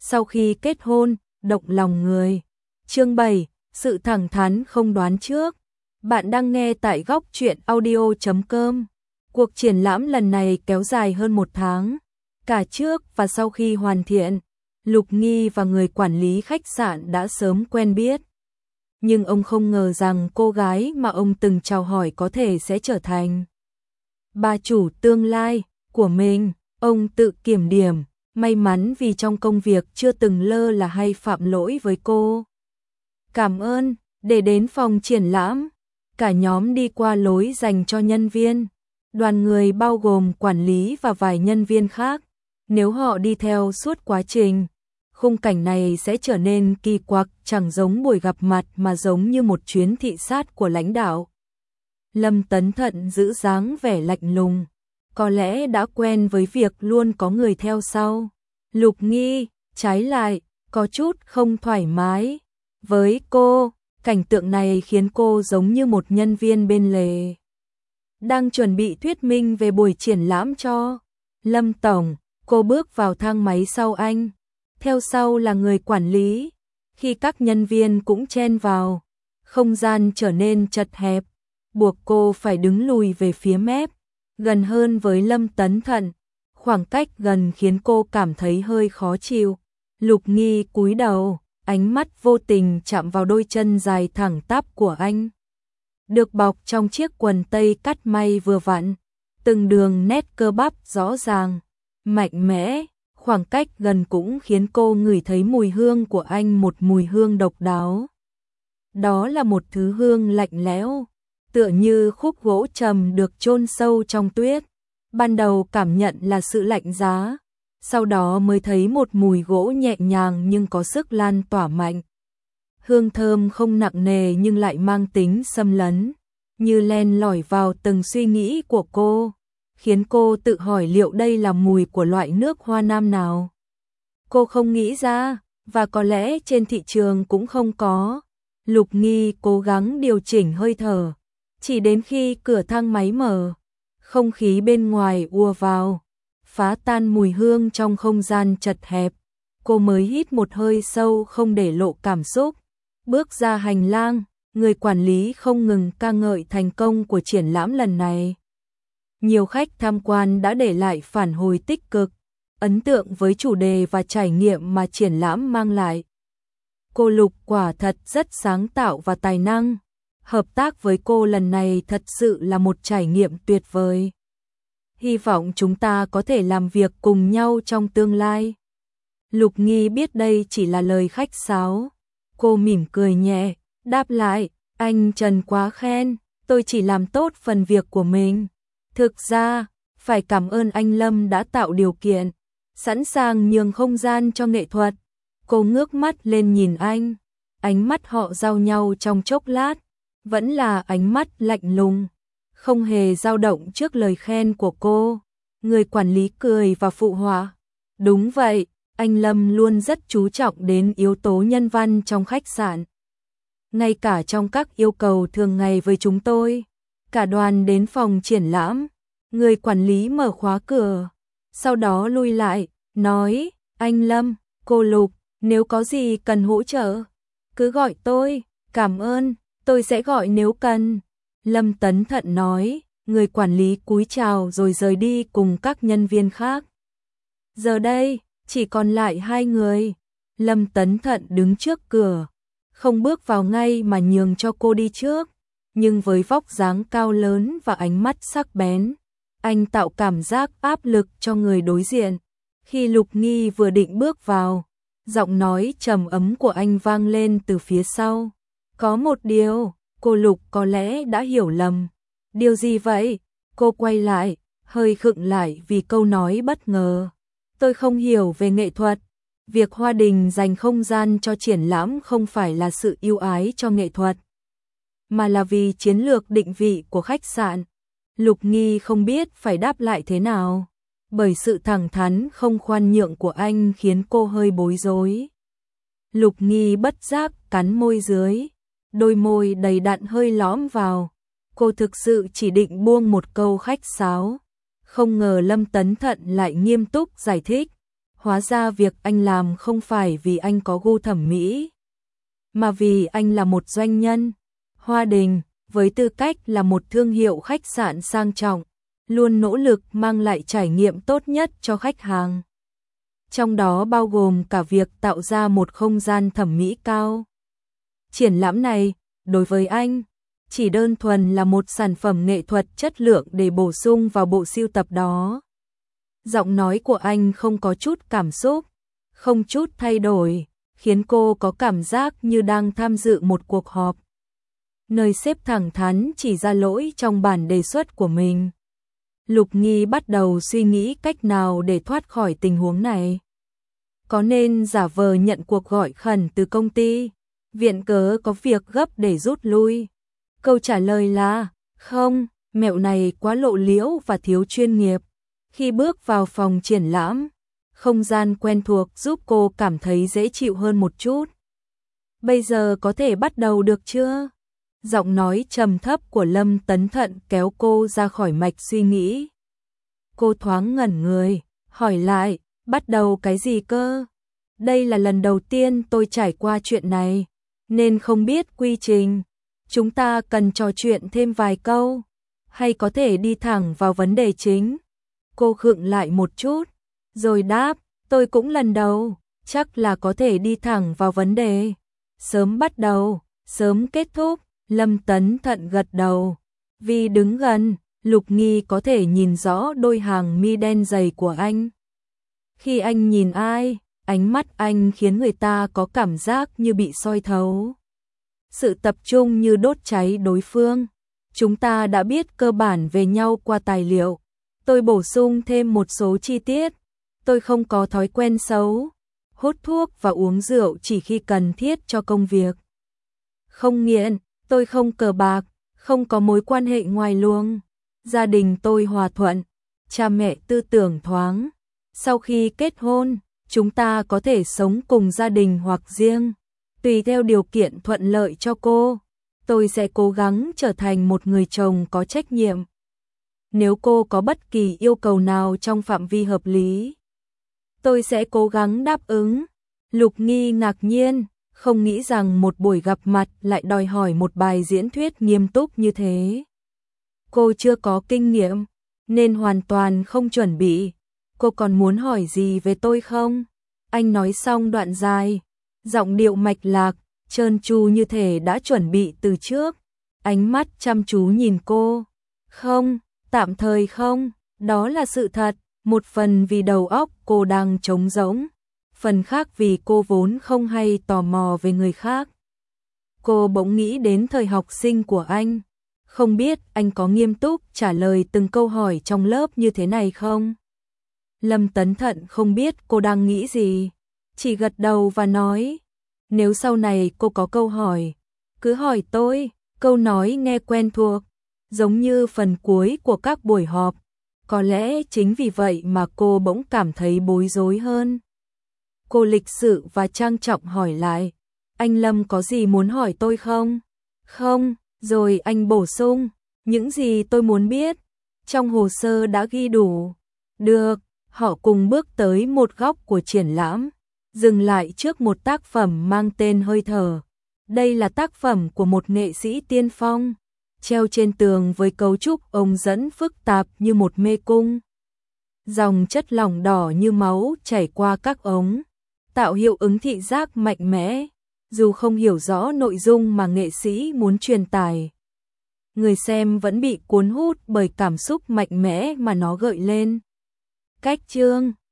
sau khi kết hôn, động lòng người. Chương 7, sự thẳng thắn không đoán trước. Bạn đang nghe tại góc truyện audio.com. Cuộc triển lãm lần này kéo dài hơn 1 tháng. Cả trước và sau khi hoàn thiện, Lục Nghi và người quản lý khách sạn đã sớm quen biết. Nhưng ông không ngờ rằng cô gái mà ông từng chào hỏi có thể sẽ trở thành bà chủ tương lai của mình. Ông tự kiểm điểm, may mắn vì trong công việc chưa từng lơ là hay phạm lỗi với cô. Cảm ơn, để đến phòng triển lãm, cả nhóm đi qua lối dành cho nhân viên. Đoàn người bao gồm quản lý và vài nhân viên khác. Nếu họ đi theo suốt quá trình, khung cảnh này sẽ trở nên kỳ quặc, chẳng giống buổi gặp mặt mà giống như một chuyến thị sát của lãnh đạo. Lâm Tấn Thận giữ dáng vẻ lạnh lùng, có lẽ đã quen với việc luôn có người theo sau. Lục Nghi, trái lại, có chút không thoải mái. Với cô, cảnh tượng này khiến cô giống như một nhân viên bên lề đang chuẩn bị thuyết minh về buổi triển lãm cho Lâm Tổng. Cô bước vào thang máy sau anh, theo sau là người quản lý. Khi các nhân viên cũng chen vào, không gian trở nên chật hẹp, buộc cô phải đứng lùi về phía mép, gần hơn với Lâm Tấn Thận. Khoảng cách gần khiến cô cảm thấy hơi khó chịu. Lục Nghi cúi đầu, ánh mắt vô tình chạm vào đôi chân dài thẳng tắp của anh, được bọc trong chiếc quần tây cắt may vừa vặn, từng đường nét cơ bắp rõ ràng, mạnh mẽ. Khoảng cách gần cũng khiến cô ngửi thấy mùi hương của anh, một mùi hương độc đáo. Đó là một thứ hương lạnh lẽo, tựa như khúc gỗ trầm được chôn sâu trong tuyết. Ban đầu cảm nhận là sự lạnh giá, sau đó mới thấy một mùi gỗ nhẹ nhàng nhưng có sức lan tỏa mạnh. Hương thơm không nặng nề nhưng lại mang tính xâm lấn, như len lỏi vào từng suy nghĩ của cô, khiến cô tự hỏi liệu đây là mùi của loại nước hoa nam nào. Cô không nghĩ ra, và có lẽ trên thị trường cũng không có. Lục Nghi cố gắng điều chỉnh hơi thở, chỉ đến khi cửa thang máy mở, không khí bên ngoài ùa vào, phá tan mùi hương trong không gian chật hẹp. Cô mới hít một hơi sâu không để lộ cảm xúc. Bước ra hành lang, người quản lý không ngừng ca ngợi thành công của triển lãm lần này. Nhiều khách tham quan đã để lại phản hồi tích cực, ấn tượng với chủ đề và trải nghiệm mà triển lãm mang lại. Cô Lục quả thật rất sáng tạo và tài năng. Hợp tác với cô lần này thật sự là một trải nghiệm tuyệt vời. Hy vọng chúng ta có thể làm việc cùng nhau trong tương lai. Lục Nghi biết đây chỉ là lời khách sáo. Cô mỉm cười nhẹ, đáp lại, anh Trần quá khen, tôi chỉ làm tốt phần việc của mình. Thực ra, phải cảm ơn anh Lâm đã tạo điều kiện, sẵn sàng nhường không gian cho nghệ thuật. Cô ngước mắt lên nhìn anh, ánh mắt họ giao nhau trong chốc lát, vẫn là ánh mắt lạnh lùng, không hề dao động trước lời khen của cô. Người quản lý cười và phụ họa, đúng vậy, anh Lâm luôn rất chú trọng đến yếu tố nhân văn trong khách sạn. Ngay cả trong các yêu cầu thường ngày với chúng tôi. Cả đoàn đến phòng triển lãm, người quản lý mở khóa cửa, sau đó lui lại, nói, anh Lâm, cô Lục, nếu có gì cần hỗ trợ, cứ gọi tôi, cảm ơn, tôi sẽ gọi nếu cần. Lâm Tấn Thận nói, người quản lý cúi chào rồi rời đi cùng các nhân viên khác. Giờ đây, chỉ còn lại 2 người. Lâm Tấn Thận đứng trước cửa, không bước vào ngay mà nhường cho cô đi trước. Nhưng với vóc dáng cao lớn và ánh mắt sắc bén, anh tạo cảm giác áp lực cho người đối diện. Khi Lục Nghi vừa định bước vào, giọng nói trầm ấm của anh vang lên từ phía sau. Có một điều, cô Lục có lẽ đã hiểu lầm. Điều gì vậy? Cô quay lại, hơi khựng lại vì câu nói bất ngờ. Tôi không hiểu về nghệ thuật. Việc Hoa Đình dành không gian cho triển lãm không phải là sự yêu ái cho nghệ thuật, mà là vì chiến lược định vị của khách sạn. Lục Nghi không biết phải đáp lại thế nào, bởi sự thẳng thắn không khoan nhượng của anh khiến cô hơi bối rối. Lục Nghi bất giác cắn môi dưới, đôi môi đầy đặn hơi lõm vào. Cô thực sự chỉ định buông một câu khách sáo, không ngờ Lâm Tấn Thận lại nghiêm túc giải thích. Hóa ra việc anh làm không phải vì anh có gu thẩm mỹ, mà vì anh là một doanh nhân. Hoa Đình, với tư cách là một thương hiệu khách sạn sang trọng, luôn nỗ lực mang lại trải nghiệm tốt nhất cho khách hàng. Trong đó bao gồm cả việc tạo ra một không gian thẩm mỹ cao. Triển lãm này, đối với anh, chỉ đơn thuần là một sản phẩm nghệ thuật chất lượng để bổ sung vào bộ sưu tập đó. Giọng nói của anh không có chút cảm xúc, không chút thay đổi, khiến cô có cảm giác như đang tham dự một cuộc họp, nơi sếp thẳng thắn chỉ ra lỗi trong bản đề xuất của mình. Lục Nghi bắt đầu suy nghĩ cách nào để thoát khỏi tình huống này. Có nên giả vờ nhận cuộc gọi khẩn từ công ty, viện cớ có việc gấp để rút lui? Câu trả lời là không, mẹo này quá lộ liễu và thiếu chuyên nghiệp. Khi bước vào phòng triển lãm, không gian quen thuộc giúp cô cảm thấy dễ chịu hơn một chút. Bây giờ có thể bắt đầu được chưa? Giọng nói trầm thấp của Lâm Tấn Thận kéo cô ra khỏi mạch suy nghĩ. Cô thoáng ngẩn người, hỏi lại, bắt đầu cái gì cơ? Đây là lần đầu tiên tôi trải qua chuyện này, nên không biết quy trình. Chúng ta cần trò chuyện thêm vài câu, hay có thể đi thẳng vào vấn đề chính? Cô khựng lại một chút, rồi đáp, tôi cũng lần đầu, chắc là có thể đi thẳng vào vấn đề. Sớm bắt đầu, sớm kết thúc. Lâm Tấn Thận gật đầu. Vì đứng gần, Lục Nghi có thể nhìn rõ đôi hàng mi đen dày của anh. Khi anh nhìn ai, ánh mắt anh khiến người ta có cảm giác như bị soi thấu. Sự tập trung như đốt cháy đối phương. Chúng ta đã biết cơ bản về nhau qua tài liệu. Tôi bổ sung thêm một số chi tiết. Tôi không có thói quen xấu, hút thuốc và uống rượu chỉ khi cần thiết cho công việc. Không nghiện, tôi không cờ bạc, không có mối quan hệ ngoài luồng. Gia đình tôi hòa thuận, cha mẹ tư tưởng thoáng. Sau khi kết hôn, chúng ta có thể sống cùng gia đình hoặc riêng, tùy theo điều kiện thuận lợi cho cô. Tôi sẽ cố gắng trở thành một người chồng có trách nhiệm. Nếu cô có bất kỳ yêu cầu nào trong phạm vi hợp lý, tôi sẽ cố gắng đáp ứng. Lục Nghi ngạc nhiên, không nghĩ rằng một buổi gặp mặt lại đòi hỏi một bài diễn thuyết nghiêm túc như thế. Cô chưa có kinh nghiệm, nên hoàn toàn không chuẩn bị. Cô còn muốn hỏi gì về tôi không? Anh nói xong đoạn dài, giọng điệu mạch lạc, trơn tru như thể đã chuẩn bị từ trước. Ánh mắt chăm chú nhìn cô. Không, tạm thời không, đó là sự thật. Một phần vì đầu óc cô đang trống rỗng, phần khác vì cô vốn không hay tò mò về người khác. Cô bỗng nghĩ đến thời học sinh của anh. Không biết anh có nghiêm túc trả lời từng câu hỏi trong lớp như thế này không? Lâm Tấn Thận không biết cô đang nghĩ gì, chỉ gật đầu và nói, nếu sau này cô có câu hỏi, cứ hỏi tôi. Câu nói nghe quen thuộc, giống như phần cuối của các buổi họp. Có lẽ chính vì vậy mà cô bỗng cảm thấy bối rối hơn. Cô lịch sự và trang trọng hỏi lại, anh Lâm có gì muốn hỏi tôi không? Không, rồi anh bổ sung, những gì tôi muốn biết, trong hồ sơ đã ghi đủ. Được, họ cùng bước tới một góc của triển lãm, dừng lại trước một tác phẩm mang tên Hơi thở. Đây là tác phẩm của một nghệ sĩ tiên phong, treo trên tường với cấu trúc ống dẫn phức tạp như một mê cung. Dòng chất lỏng đỏ như máu chảy qua các ống, tạo hiệu ứng thị giác mạnh mẽ, dù không hiểu rõ nội dung mà nghệ sĩ muốn truyền tải. Người xem vẫn bị cuốn hút bởi cảm xúc mạnh mẽ mà nó gợi lên. Cách chương